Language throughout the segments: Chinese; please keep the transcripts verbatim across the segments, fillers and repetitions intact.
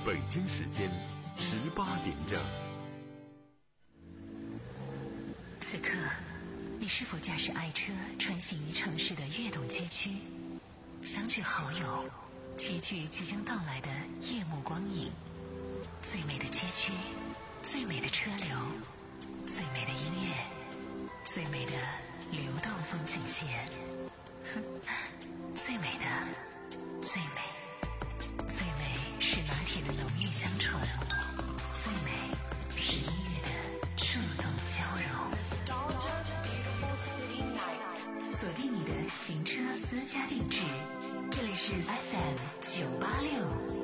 北京时间十八点整。 此刻，你是否驾驶爱车穿行于城市的跃动街区，相聚好友，齐聚即将到来的夜幕光影？最美的街区，最美的车流，最美的音乐，最美的流动风景线。最美的，最美，最美是拿铁的浓郁香醇，最美是音乐的触动交融。锁定你的行车私家定制，这里是 F M 九八六。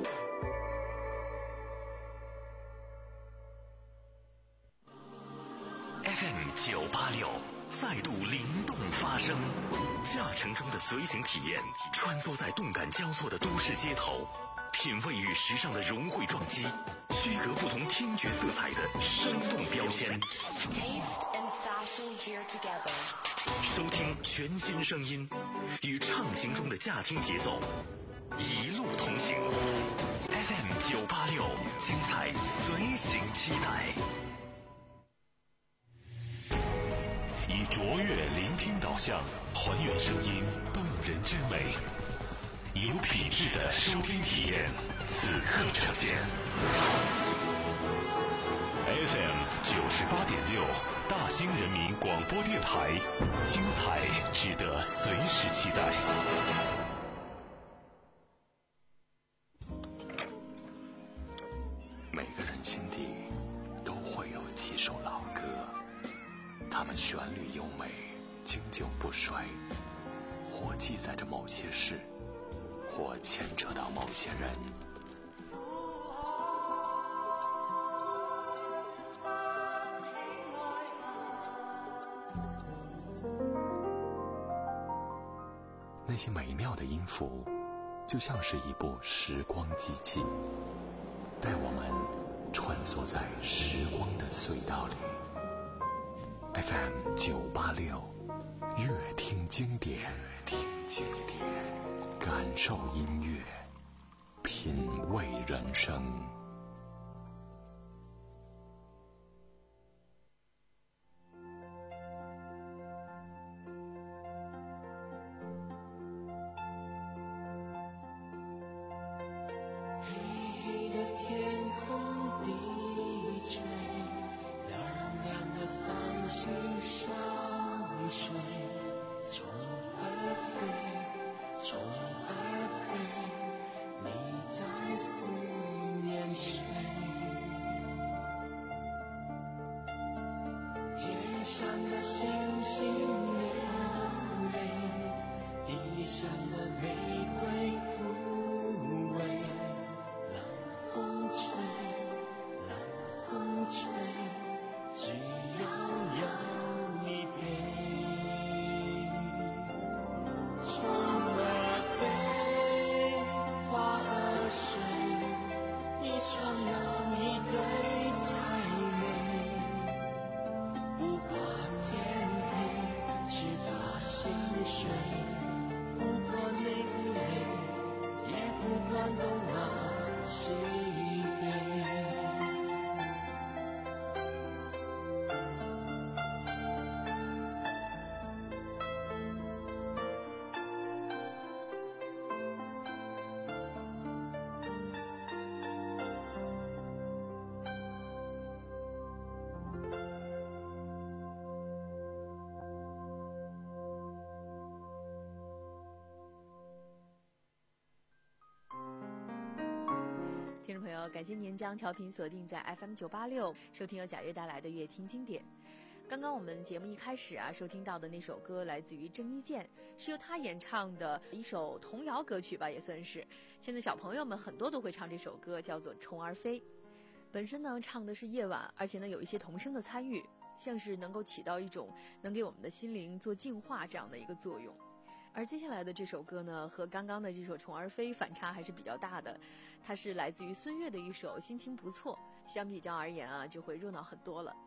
F M 九八六再度灵动发声，驾乘中的随行体验，穿梭在动感交错的都市街头，品味与时尚的融汇撞击，区隔不同听觉色彩的生动标签。收听全新声音，与畅行中的驾听节奏，一路同行。F M 九八六，精彩随行期待。以卓越聆听导向，还原声音动人之美，有品质的收听体验，此刻呈现。F M 九十八点六，大兴人民广播电台，精彩值得随时期待。每个人心底都会有几首老歌，它们旋律优美，经久不衰，或记载着某些事，或牵扯到某些人。那些美妙的音符，就像是一部时光机器，带我们穿梭在时光的隧道里。F M 九八六，乐听经典，乐听经典，感受音乐，品味人生。 听众朋友，感谢您将调频锁定在 F M 九八六，收听由贾跃带来的乐听经典。刚刚我们节目一开始啊，收听到的那首歌来自于郑伊健，是由他演唱的一首童谣歌曲吧，也算是。现在小朋友们很多都会唱这首歌，叫做《虫儿飞》。本身呢，唱的是夜晚，而且呢有一些童声的参与，像是能够起到一种能给我们的心灵做净化这样的一个作用。而接下来的这首歌呢，和刚刚的这首《虫儿飞》反差还是比较大的，它是来自于孙悦的一首《心情不错》，相比较而言啊，就会热闹很多了。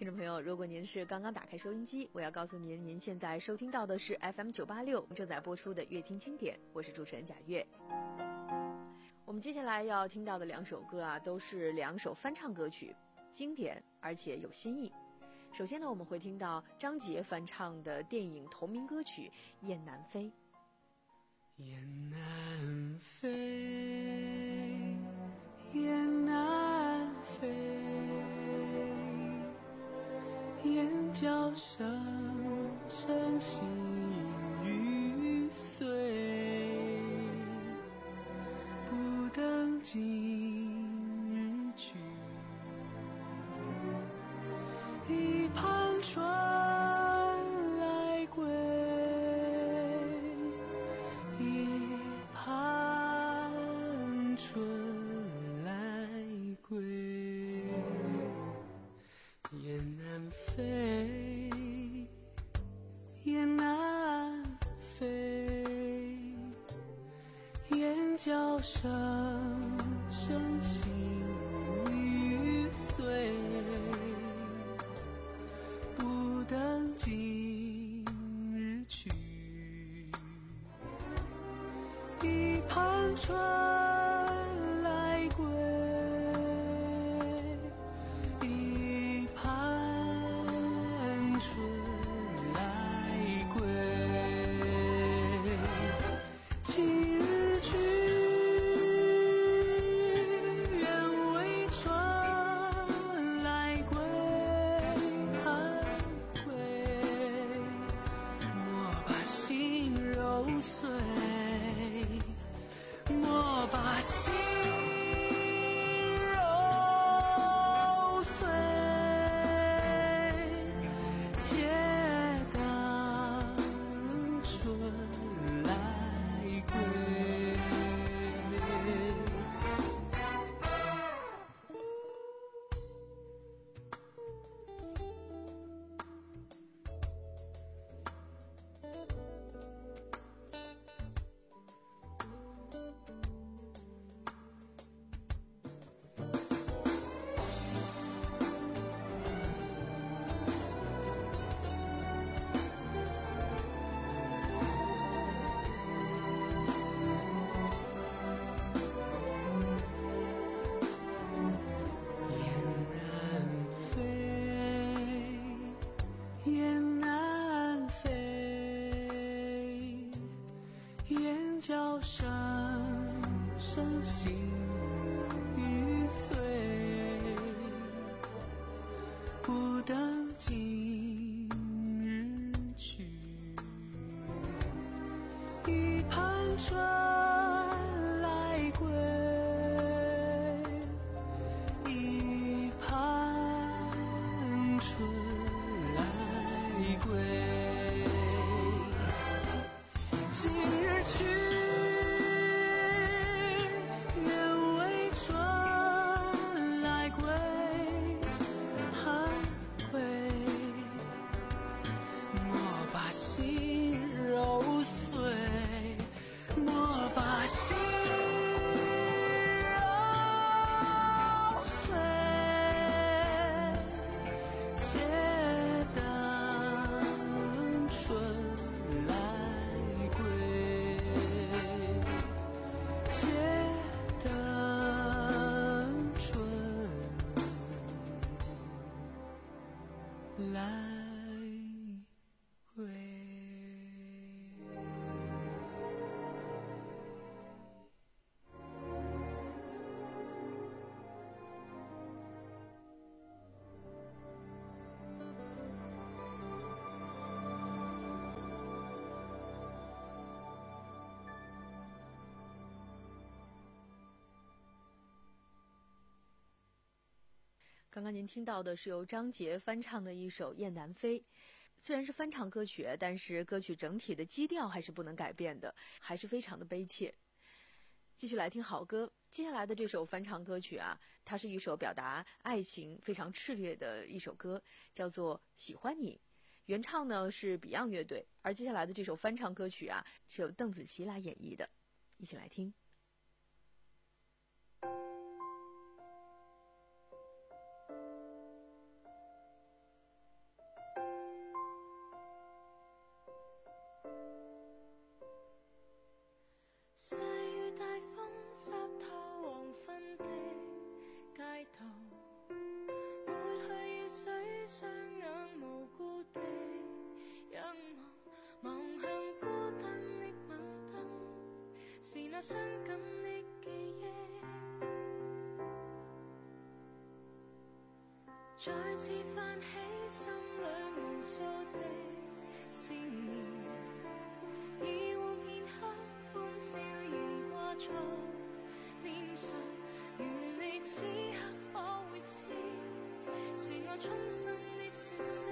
听众朋友，如果您是刚刚打开收音机，我要告诉您，您现在收听到的是 F M 九八六正在播出的乐听经典，我是主持人贾月。我们接下来要听到的两首歌啊，都是两首翻唱歌曲，经典而且有新意。首先呢，我们会听到张杰翻唱的电影同名歌曲《雁南飞》。 雁南飞，雁南飞，雁叫声声信欲碎，不等今日去，一盘春来归，一盘春来归。雁南飞，雁南飞，雁叫声声信欲碎，不等今日去，一盘春来归，一盘春来归。今日去，愿为春来归，归。莫把心揉碎，莫把心揉碎，且等春来归。雁南飞，雁叫声声信欲碎，不等今日去，一盘春来归，一盘春来归。今日去，愿为春来归，归。莫把心揉碎，莫把心揉碎，且等春来归，且等春来归。 刚刚您听到的是由张杰翻唱的一首《雁南飞》，虽然是翻唱歌曲，但是歌曲整体的基调还是不能改变的，还是非常的悲切。继续来听好歌，接下来的这首翻唱歌曲啊，它是一首表达爱情非常炽烈的一首歌，叫做《喜欢你》。原唱呢是 Beyond 乐队，而接下来的这首翻唱歌曲啊，是由邓紫棋来演绎的，一起来听。 雙眼無辜地仰望，望向孤單的晚燈，是那傷感的記憶，再次泛起心裏無數的思念，以往片刻歡笑仍掛在臉上，願你此刻可會知，是我衷心的說聲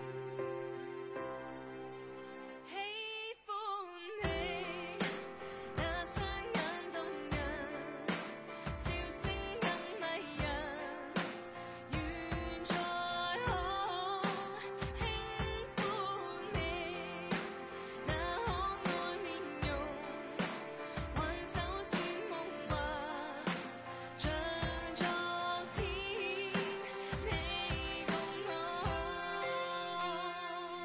喜歡你，那雙眼動人，笑聲更迷人，願再可輕撫你，那可愛面容，還就算夢話，像昨天你共我。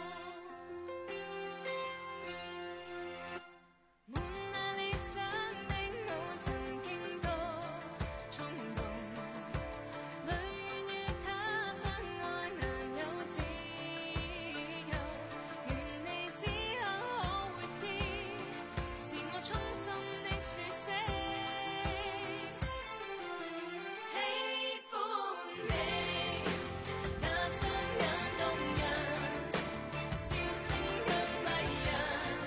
滿那理想的我曾經多衝動，淚願與他相愛難有自由，願你此刻可會知，是我衷心的說聲喜歡你，那雙眼動人，笑聲更迷人，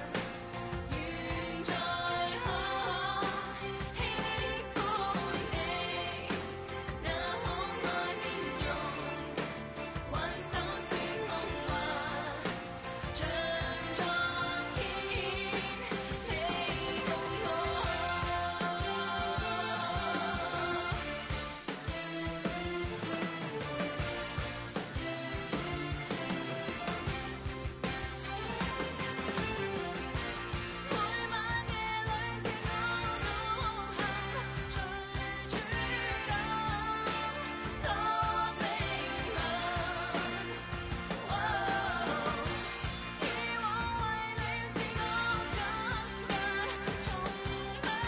願再可輕撫你，那可愛面容，還就算夢話，像昨天你共每晚夜裏接我都行，最主動，多冰冷。以往為了自我掙扎，從不知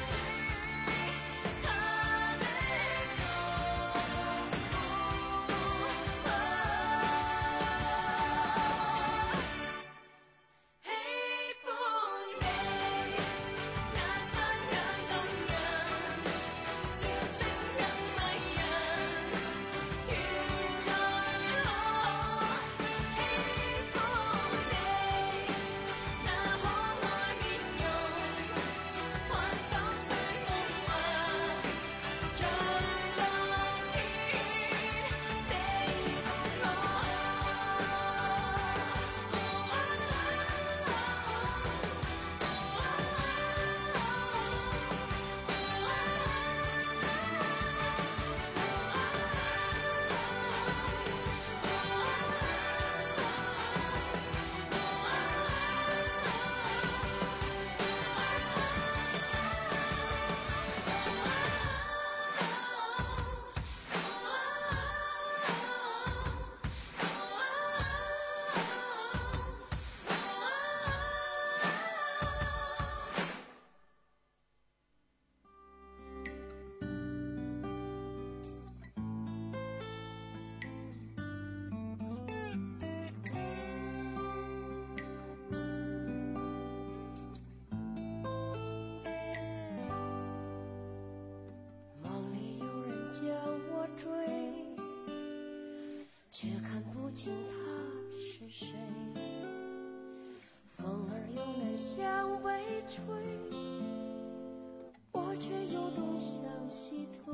他的痛苦。喜歡你，那雙眼動人，笑聲更迷人，願再可輕撫你，那可愛面容，還就算夢話，像昨天你共梦里有人将我追，却看不清他是谁，风儿又能向北吹，我却有东向西退。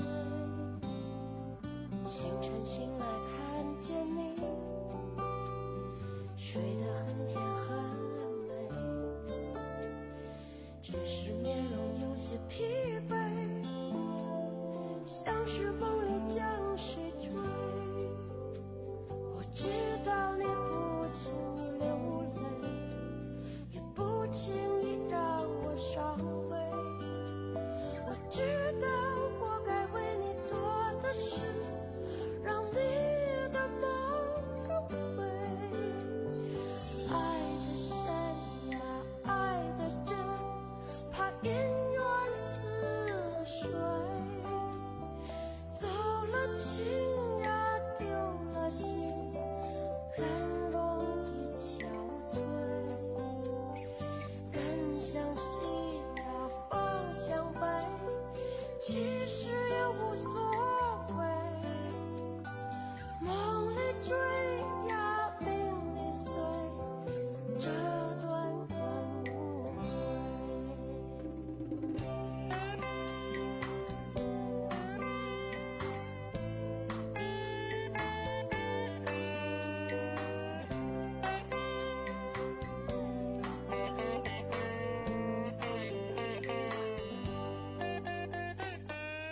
清晨醒来看见你，睡得很甜很美，只是面容有些疲惫，像是风里将谁吹。我知道你不轻易流泪，也不轻易让我伤悲。我知道我该为你做的事，让你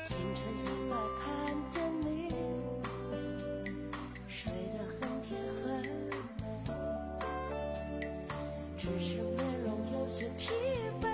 清晨醒来看见你，睡得很甜很美，只是面容有些疲惫，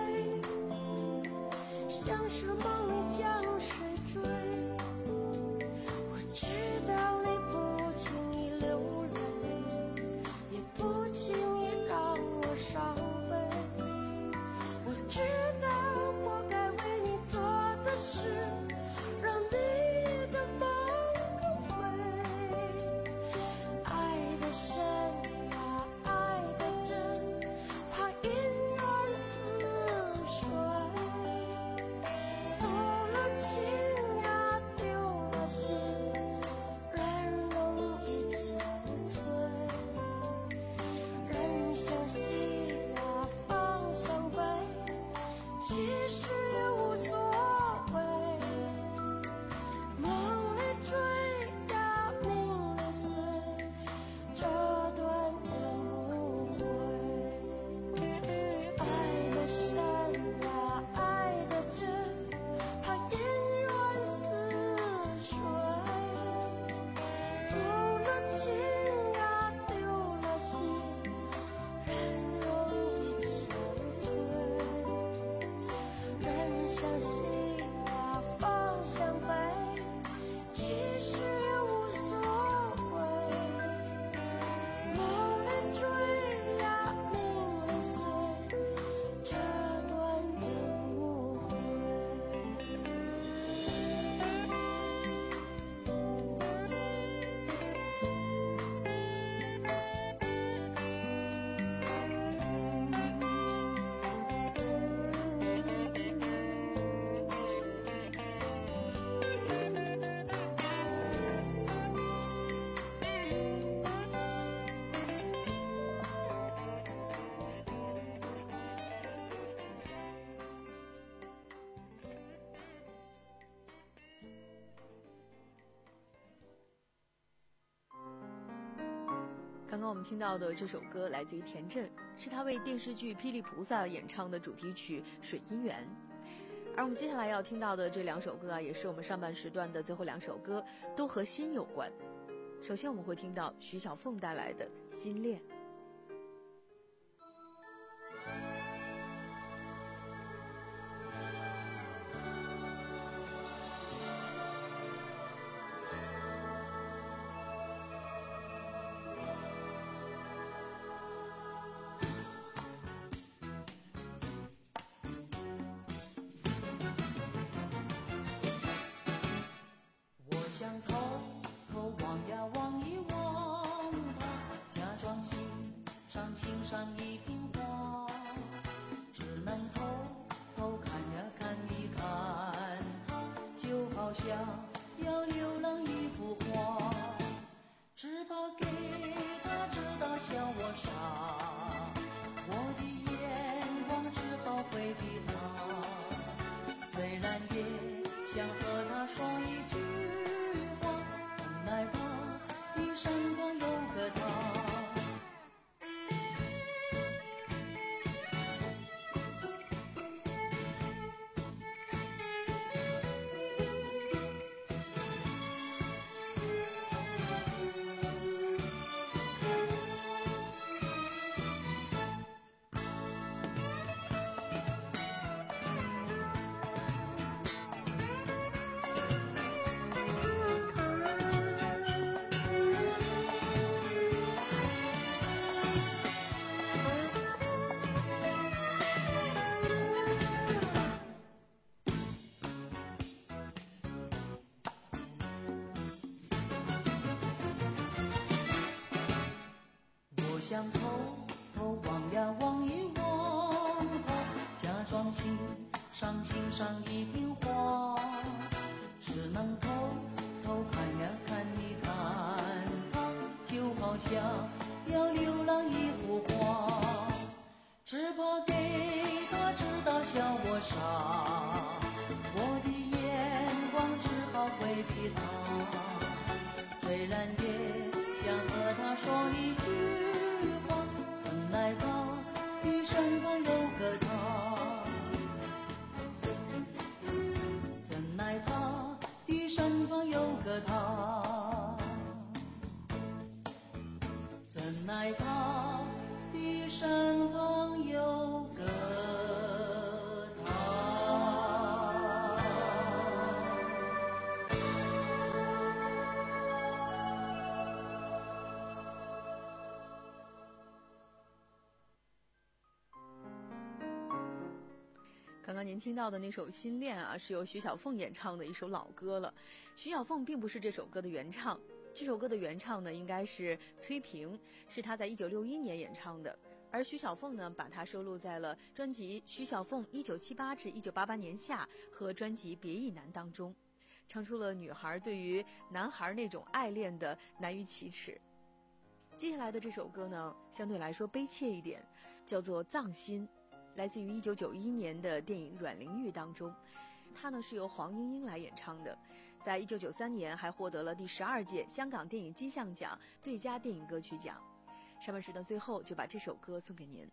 像是梦里将谁追。我知道你不轻易流泪，也不轻易让我伤悲。我知道我该为你做的事，让你的梦更美。爱的深呀，爱的真，怕因缘似水。走了情呀，丢了心，人容易憔悴。人向西呀，方向北，其实也无所谓。梦里追呀，梦里碎，这段人无悔。爱的深呀，爱的真，怕因缘似水。走了情呀，丢了心，人容易憔悴。人向西呀，方向北，其实也无所谓。梦里追呀，梦里碎，这段人无悔。 刚刚我们听到的这首歌来自于田震，是他为电视剧《霹雳菩萨》演唱的主题曲《水姻缘》。而我们接下来要听到的这两首歌啊，也是我们上半时段的最后两首歌，都和心有关。首先我们会听到徐小凤带来的《心恋》。 我想偷偷望呀望一望他，假装欣赏欣赏一瓶花，只能偷偷看呀看一看他，就好像要浏览一幅画，只怕给他知道笑我傻，我的眼光只好回避他，虽然也想和他说一句话，怎奈他的身旁有个他。我想偷偷望呀望一望他，假装欣赏欣赏一瓶花，只能偷偷看呀看一看他，就好像要浏览一幅画，只怕给他知道笑我傻，我的眼光只好回避他，虽然也想和他说一句话，怎奈他的身旁有个他，怎奈他您听到的那首《心恋》啊，是由徐小凤演唱的一首老歌了。徐小凤并不是这首歌的原唱，这首歌的原唱呢应该是崔萍，是她在一九六一年演唱的。而徐小凤呢，把它收录在了专辑《徐小凤一九七八至一九八八年夏》和专辑《别亦难》当中，唱出了女孩对于男孩那种爱恋的难于启齿。接下来的这首歌呢，相对来说悲切一点，叫做《葬心》，来自于一九九一年的电影《阮玲玉》当中。它呢是由黄莺莺来演唱的，在一九九三年还获得了第十二届香港电影金像奖最佳电影歌曲奖。上半时段最后就把这首歌送给您。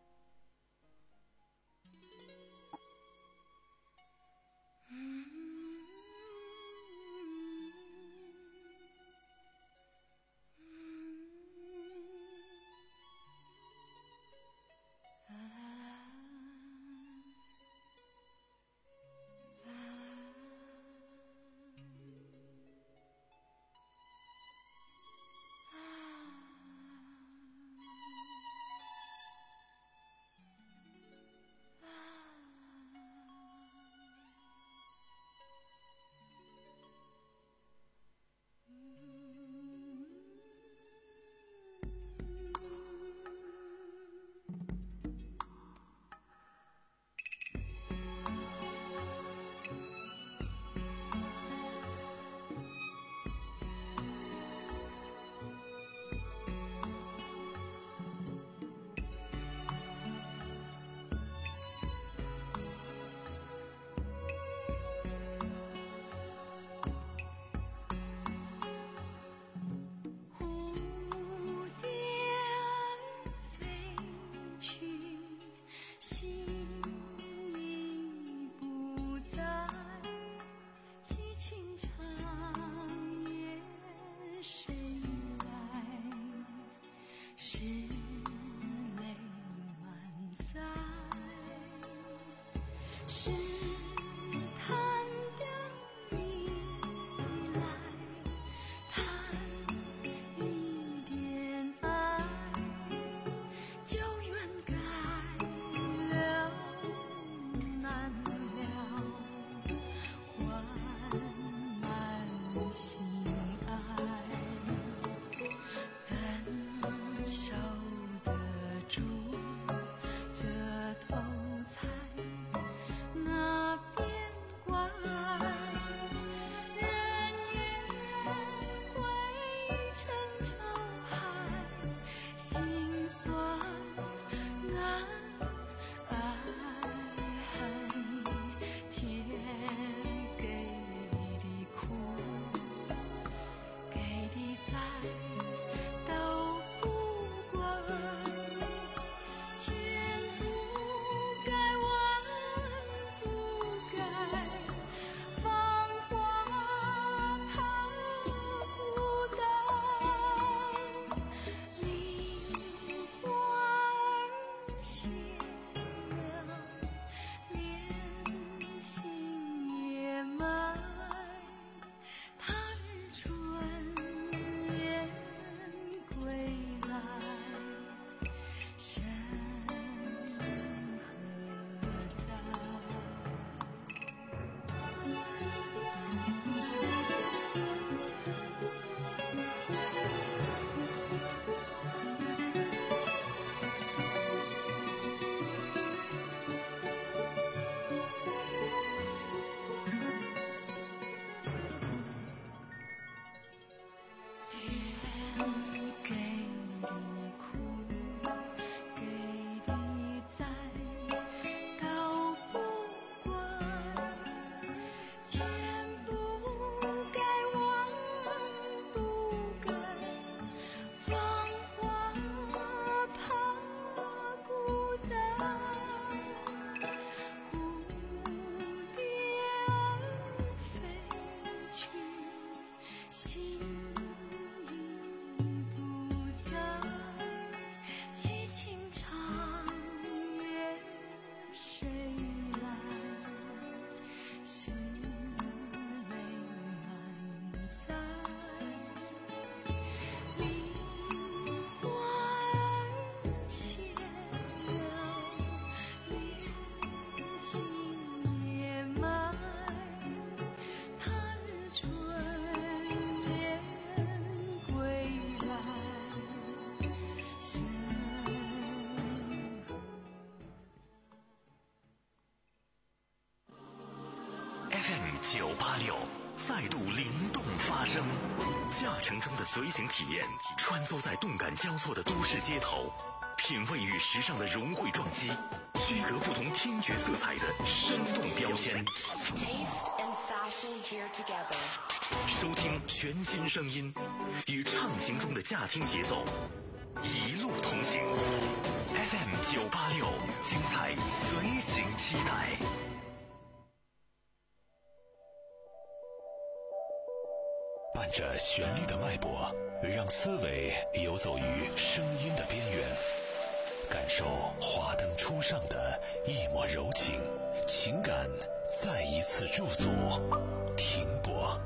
那九八六再度灵动发声，驾乘中的随行体验，穿梭在动感交错的都市街头，品味与时尚的融汇撞击，区隔不同听觉色彩的生动标签。收听全新声音，与畅行中的驾听节奏，一路同行。F M 九八六，精彩随行期待。 伴着旋律的脉搏，让思维游走于声音的边缘，感受华灯初上的一抹柔情，情感再一次驻足停泊。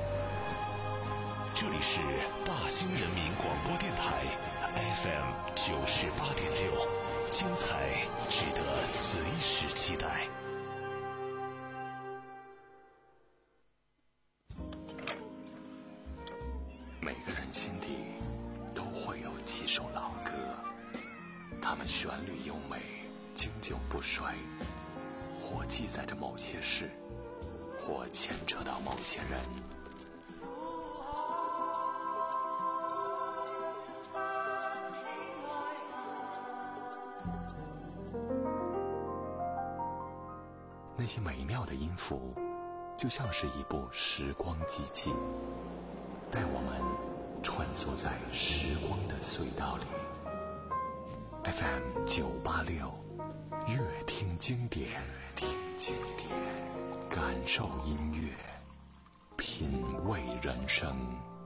这里是大兴人民广播电台 F M 九十八点六，精彩值得随时期待。 每个人心底都会有几首老歌，它们旋律优美，经久不衰，或记载着某些事，或牵扯到某些人。那些美妙的音符，就像是一部时光机器，带我们穿梭在时光的隧道里。F M 九八六，乐听经典，听经典，感受音乐，品味人生。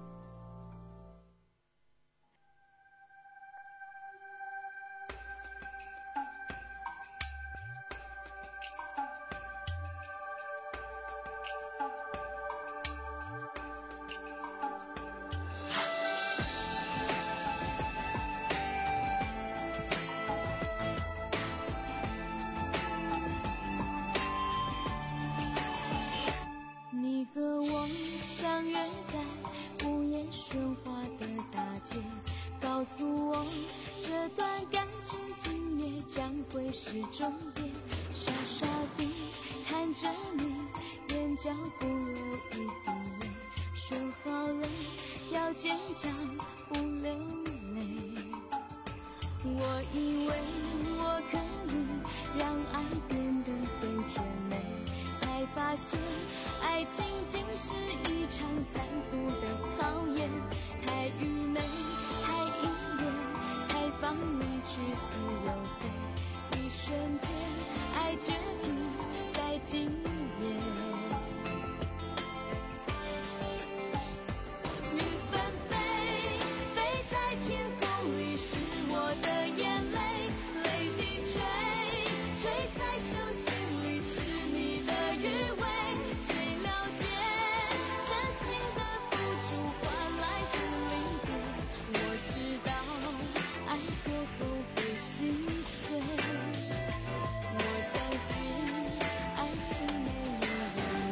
你和我相约在午夜喧哗的大街，告诉我这段感情今夜将会是终点。傻傻地看着你，眼角不流一滴泪，说好了要坚强不流泪。我以为我可以让爱变得更甜美，才发现爱情竟是一场残酷的考验。太愚昧，太依恋，才放你去自由飞。一瞬间，爱决定在今夜。雨纷飞，飞在天空里是我的眼泪，泪滴垂，垂在手心里是你的余味。谁了解真心的付出换来是离别？我知道爱过后会心碎，我相信爱情没有原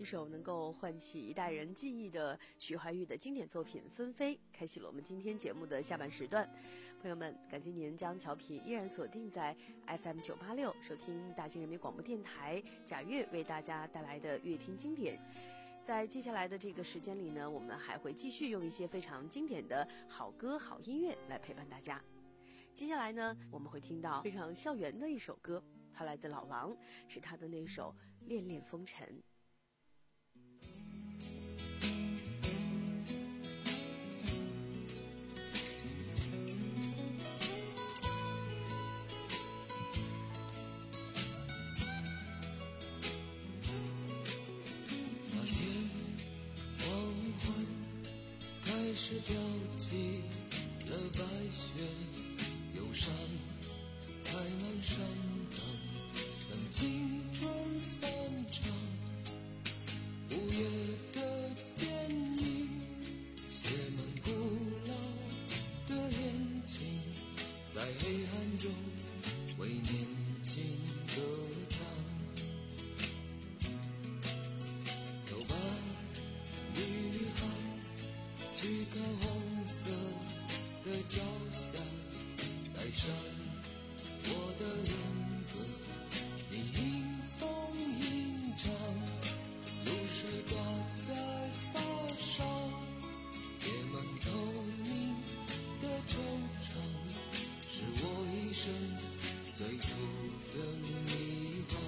首能够唤起一代人记忆的徐怀钰的经典作品《纷飞》，开启了我们今天节目的下半时段。朋友们，感谢您将调频依然锁定在 F M 九八六，收听大兴人民广播电台贾悦为大家带来的乐听经典。在接下来的这个时间里呢，我们还会继续用一些非常经典的好歌好音乐来陪伴大家。接下来呢，我们会听到非常校园的一首歌，它来自老狼，是他的那首《恋恋风尘》。 那天黄昏开始飘起了白雪，忧伤开满山岗，等青春散场。午夜的电影写满古老的恋情，在黑暗中为年轻歌唱。走吧，女孩，去看红色的朝霞，带上我的恋歌，你迎风吟唱，露水挂在发梢，结满透明的惆怅，是我一生最初的迷惘。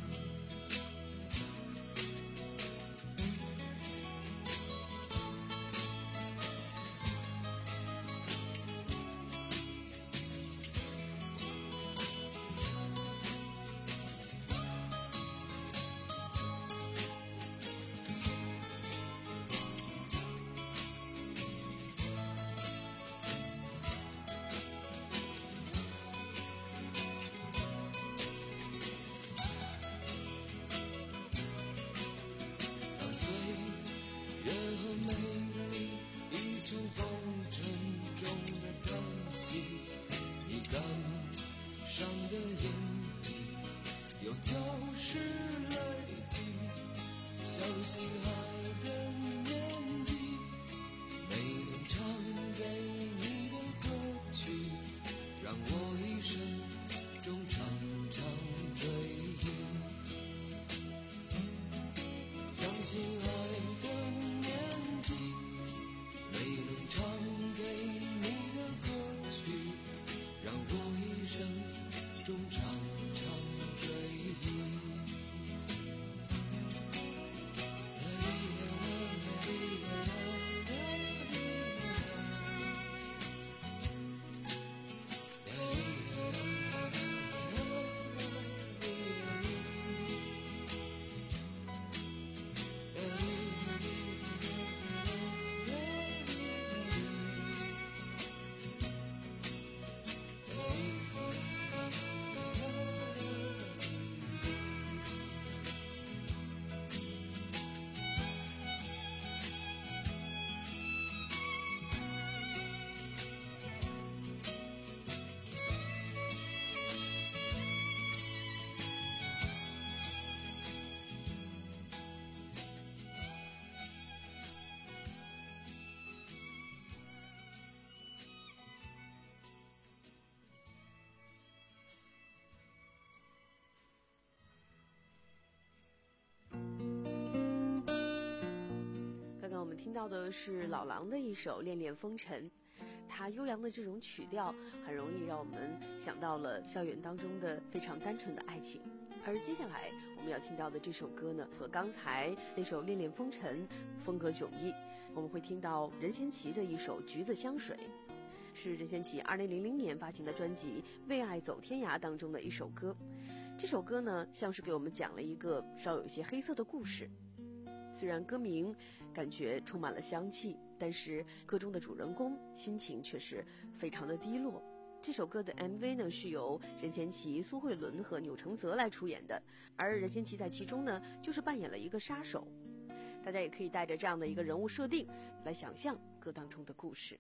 我们听到的是老狼的一首《恋恋风尘》，它悠扬的这种曲调很容易让我们想到了校园当中的非常单纯的爱情。而接下来我们要听到的这首歌呢，和刚才那首《恋恋风尘》风格迥异。我们会听到任贤齐的一首《橘子香水》，是任贤齐二零零零年发行的专辑《为爱走天涯》当中的一首歌。这首歌呢，像是给我们讲了一个稍有一些黑色的故事。虽然歌名感觉充满了香气，但是歌中的主人公心情却是非常的低落。这首歌的 M V 呢，是由任贤齐、苏慧伦和钮承泽来出演的，而任贤齐在其中呢，就是扮演了一个杀手。大家也可以带着这样的一个人物设定来想象歌当中的故事。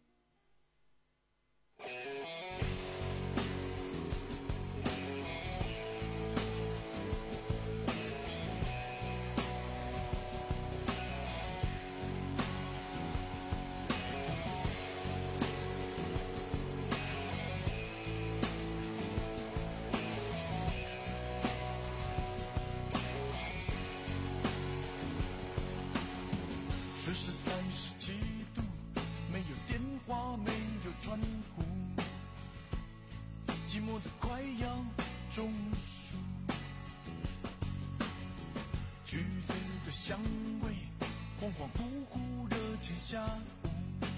橘子的香味，恍恍惚惚的天下午，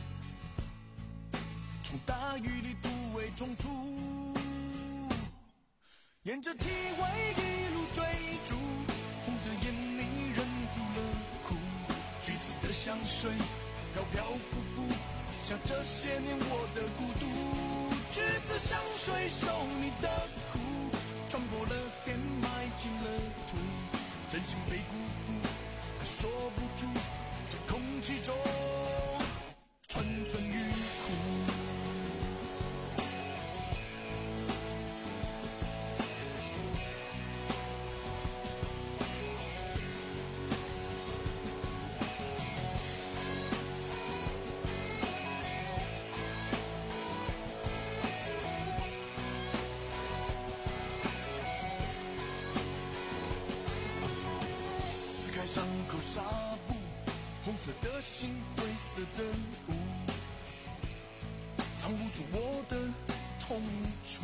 从大雨里突围冲出，沿着体味一路追逐，红着眼里忍住了哭，橘子的香水飘飘浮浮，像这些年我的孤独。橘子香水受你的苦，穿过了天，埋进了土，真心被辜负，还说不出，在空气中蠢蠢欲哭。伤口纱布，红色的心，灰色的雾，藏不住我的痛楚。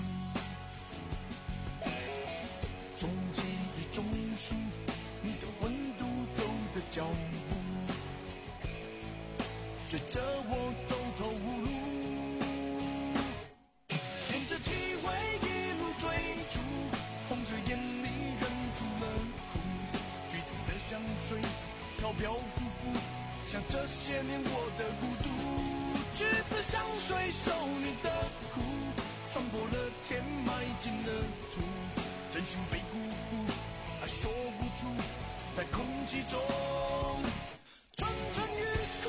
从记忆中数你的温度，走的脚步，追着我走投无路，沿着气味一路追逐，红着眼里忍住了哭。橘子的香水飘飘浮浮，像这些年我的孤独。橘子香水受你的苦，穿过了天，埋进了土，真心被辜负，还说不出，在空气中蠢蠢欲哭。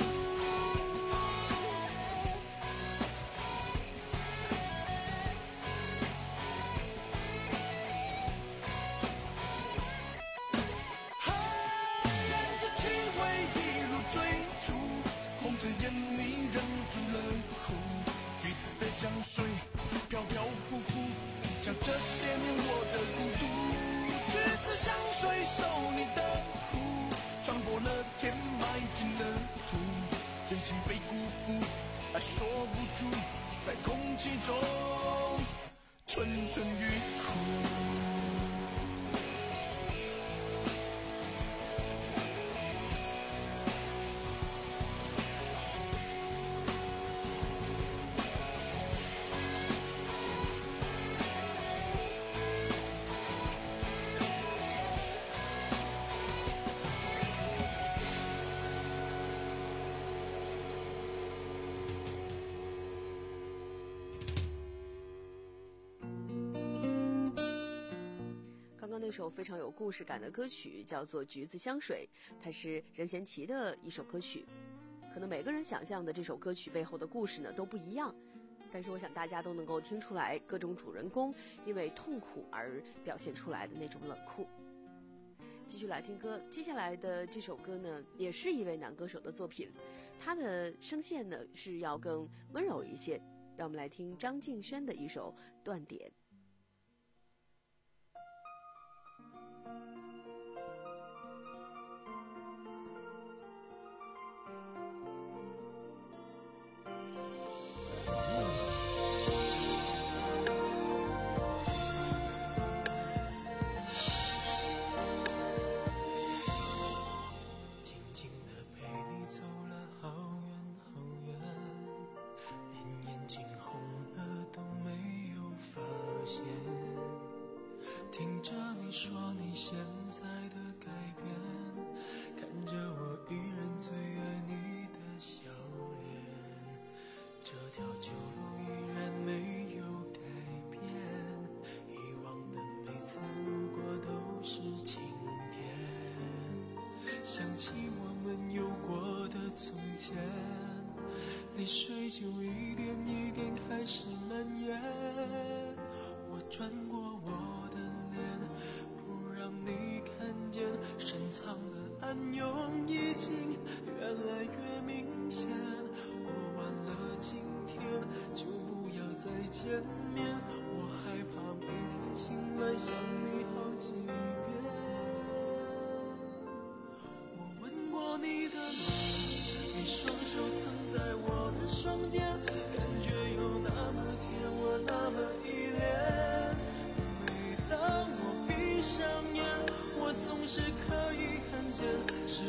红着眼里忍住了哭，橘子的香水飘飘浮浮，像这些年我的孤独。橘子香水受你的苦，穿过了天，埋进了土，真心被辜负，还说不出，在空气中蠢蠢欲哭。 刚刚那首非常有故事感的歌曲叫做《橘子香水》，它是任贤齐的一首歌曲。可能每个人想象的这首歌曲背后的故事呢都不一样，但是我想大家都能够听出来各种主人公因为痛苦而表现出来的那种冷酷。继续来听歌，接下来的这首歌呢也是一位男歌手的作品，他的声线呢是要更温柔一些，让我们来听张敬轩的一首《断点》。 听着你说你现在的改变，看着我依然最爱你的笑脸，这条旧路依然没有改变，以往的每次路过都是晴天，想起我们有过的从前，泪水就一点一点开始蔓延，我转过我的脸，不让你看见深藏的暗涌已经越来越明显，过完了今天就不要再见面，我害怕每天醒来想你好几遍，我吻过你的脸，你双手曾在我的双肩，感觉有那么甜，我那么依恋，每当我闭上眼，我总是可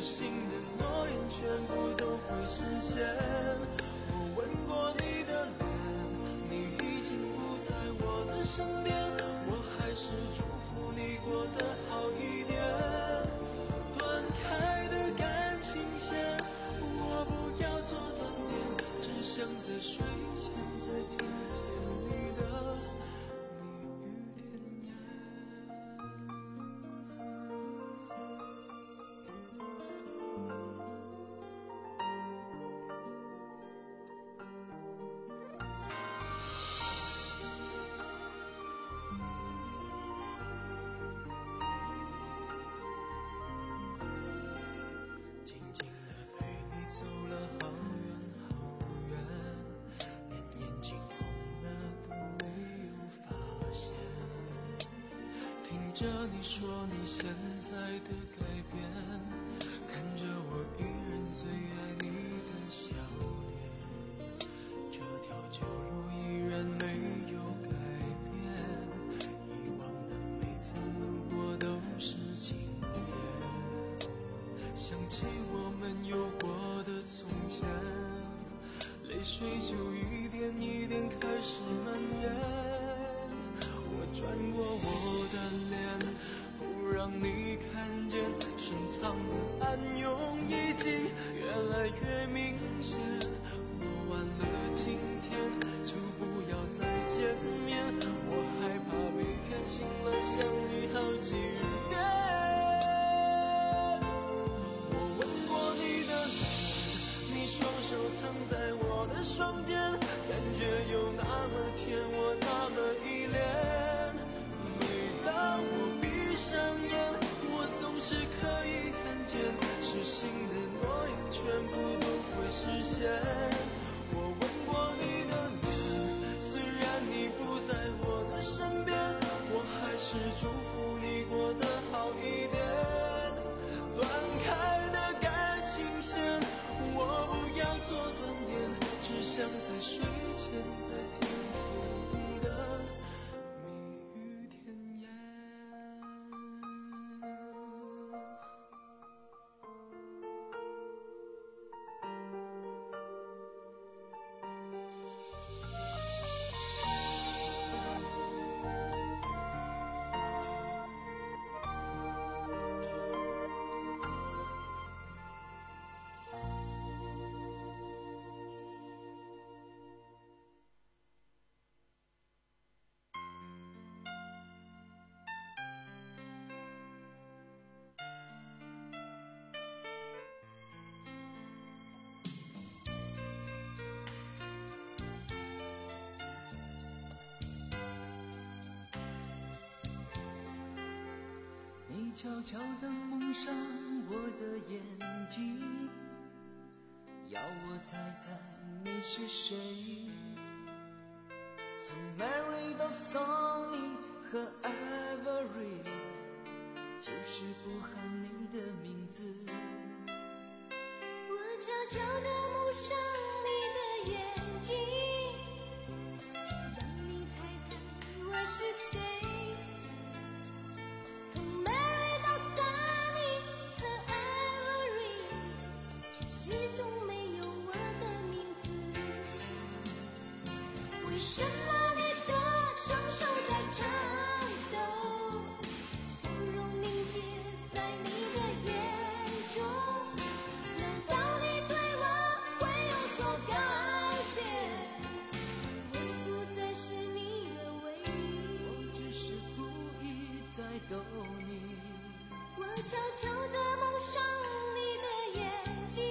信的诺言全部都会实现。我吻过你的脸，你已经不在我的身边，我还是祝福你过得好一点。断开的感情线，我不要做断点，只想在睡前再听见你的蜜语甜言。静静地陪你走了好远好远，连眼睛红了都没有发现。听着你说你现在的改变，看着我依然最爱你的笑脸，这条旧路依然没有改变，以往的每次路过都是晴天。想起我们有过的从前，泪水就一点一点开始蔓延。我转过我的脸，不让你看见深藏的暗涌已经越来越明显。过完了今天就不要再见面，我害怕每天醒了相遇好几遍。双手藏在我的双肩，感觉有那么甜，我那么依恋。每当我闭上眼，我总是可以看见，失信的诺言全部都会实现。我吻过你的脸，虽然你不在我的身边，我还是祝福你过得好一点。断开的感情线，我不要做断点，只想在睡前再听见你的蜜语甜言。你悄悄地蒙上我的眼睛，要我猜猜你是谁。从 Mary 到 Sonny 和 Avery， 就是不喊你的名字。 我悄悄地蒙上你的眼睛，让你猜猜我是谁。始终没有我的名字，为什么你的双手在颤抖？笑容凝结在你的眼中，难道你对我会有所改变？我不再是你的唯一， 我只是故意在逗你。 我悄悄地蒙上你的眼睛，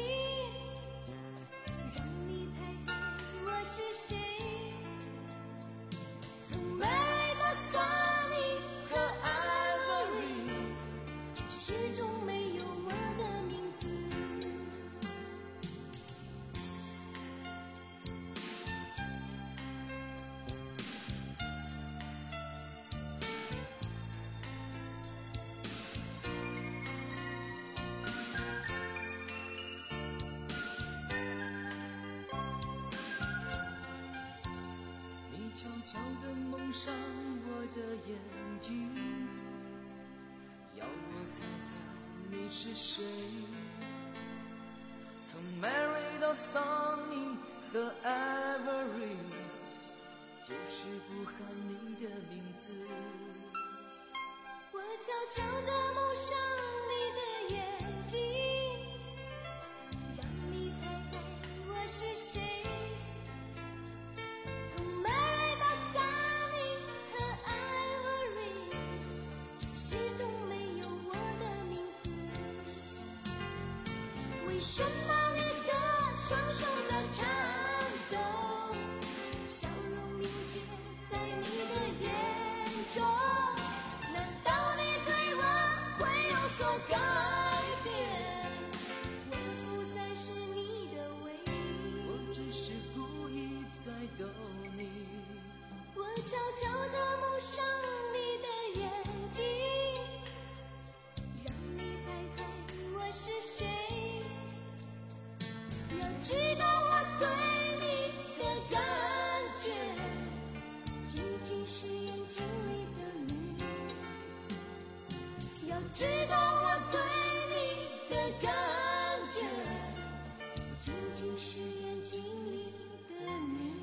是谁？从 Mary 到 Sonny 和 Avery， 始终没有我的名字。 悄悄地蒙上我的眼睛，要我猜猜你是谁。 从 Mary 到 Sunny 和 Avery， 就是不喊你的名字。 我悄悄地蒙上你的眼睛，让你猜猜我是谁。从 Mary 到 Sunny 和 Ivory， 却始终没有我的名字。为什么你的双手在颤抖？笑容凝结在你的眼中。难道你对我会有所改变？我不再是你的唯一， 我只是故意在逗你。 我悄悄地蒙上你的眼睛，让你猜猜我是谁。要知道我对你的感觉，仅仅是眼睛里的你。要知道我对你的感觉，仅仅是眼睛里的你。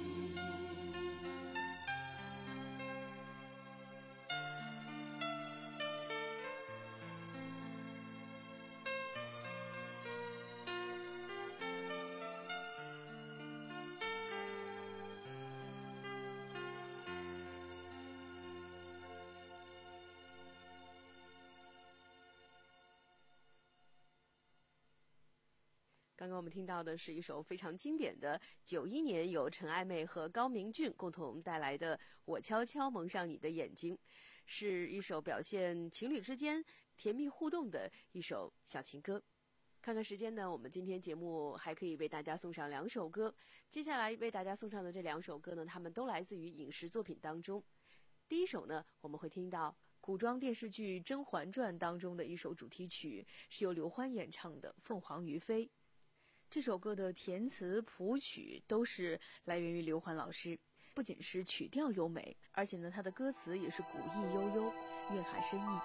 刚刚我们听到的是一首非常经典的九一年由陈爱妹和高明骏共同带来的《我悄悄蒙上你的眼睛》，是一首表现情侣之间甜蜜互动的一首小情歌。看看时间呢，我们今天节目还可以为大家送上两首歌。接下来为大家送上的这两首歌呢，它们都来自于影视作品当中。第一首呢，我们会听到古装电视剧《甄嬛传》当中的一首主题曲，是由刘欢演唱的《凤凰于飞》。这首歌的填词谱曲都是来源于刘欢老师，不仅是曲调优美，而且呢，它的歌词也是古意悠悠，蕴含深意。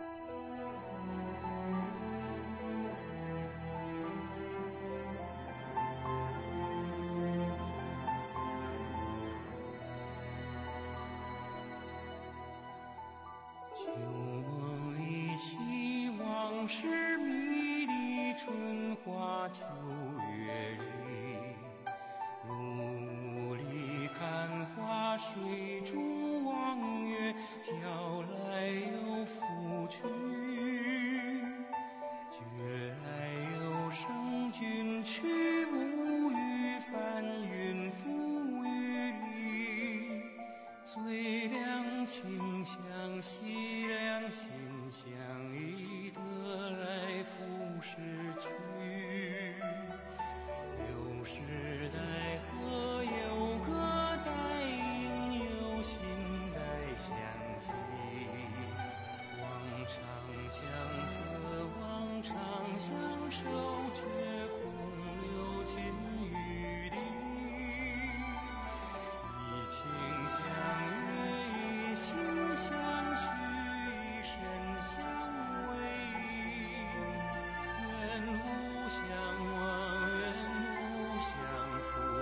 旧梦里起往事迷离，春花秋月里，雾里看花，水中望月，飘来又拂去，觉来又生君去，无语翻云覆雨里，最凉清香，细凉馨香，已得来复逝去。旧时代河有歌带影，有心带相惜。望长相思，望长相守，却空留金玉里。以情相悦，以心相许，以身相偎。愿无相忘，愿无相负。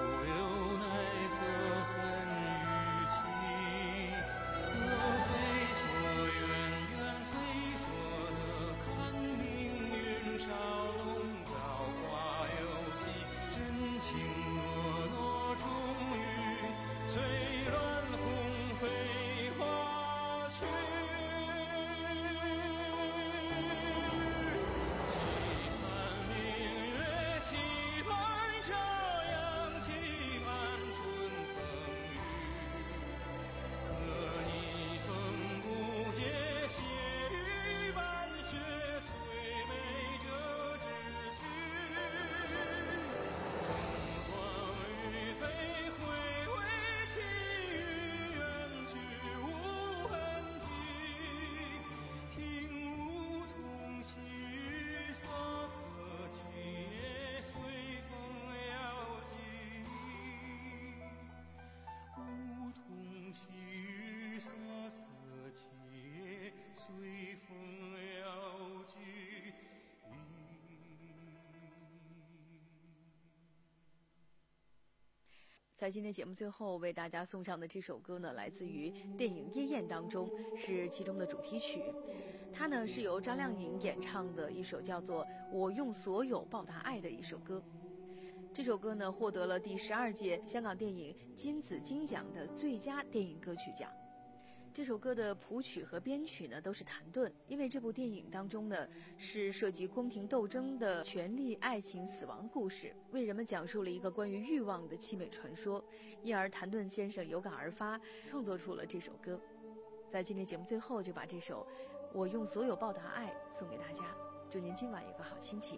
在今天节目最后为大家送上的这首歌呢，来自于电影《夜宴》当中，是其中的主题曲。它呢是由张靓颖演唱的一首叫做《我用所有报答爱》的一首歌。这首歌呢获得了第十二届香港电影金紫荆奖的最佳电影歌曲奖。这首歌的谱曲和编曲呢都是谭盾，因为这部电影当中呢是涉及宫廷斗争的权力、爱情、死亡故事，为人们讲述了一个关于欲望的凄美传说，因而谭盾先生有感而发，创作出了这首歌。在今天节目最后，就把这首《我用所有报答爱》送给大家，祝您今晚有个好心情。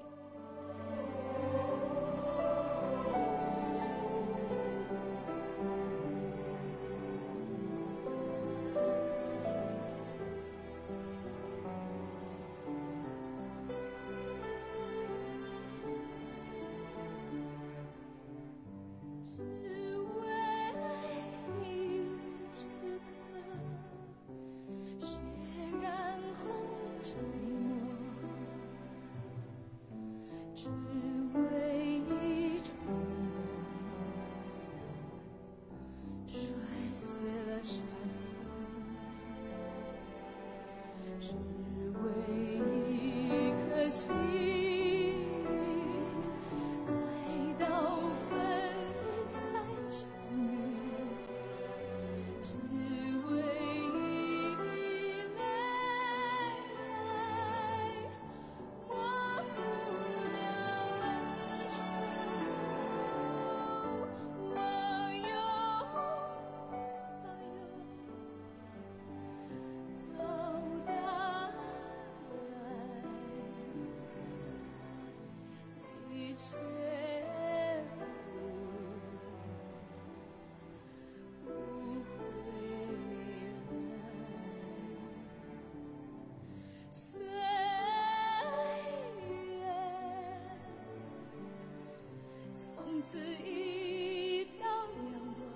此一道亮光，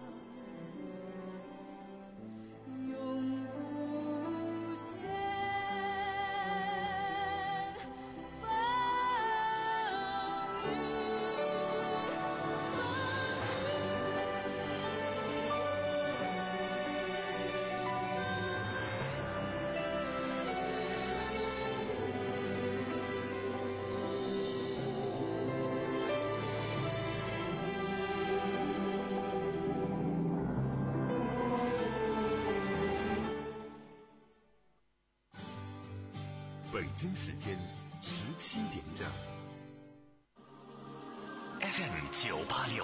永不见风雨。 北京时间十七点整。F M 九八六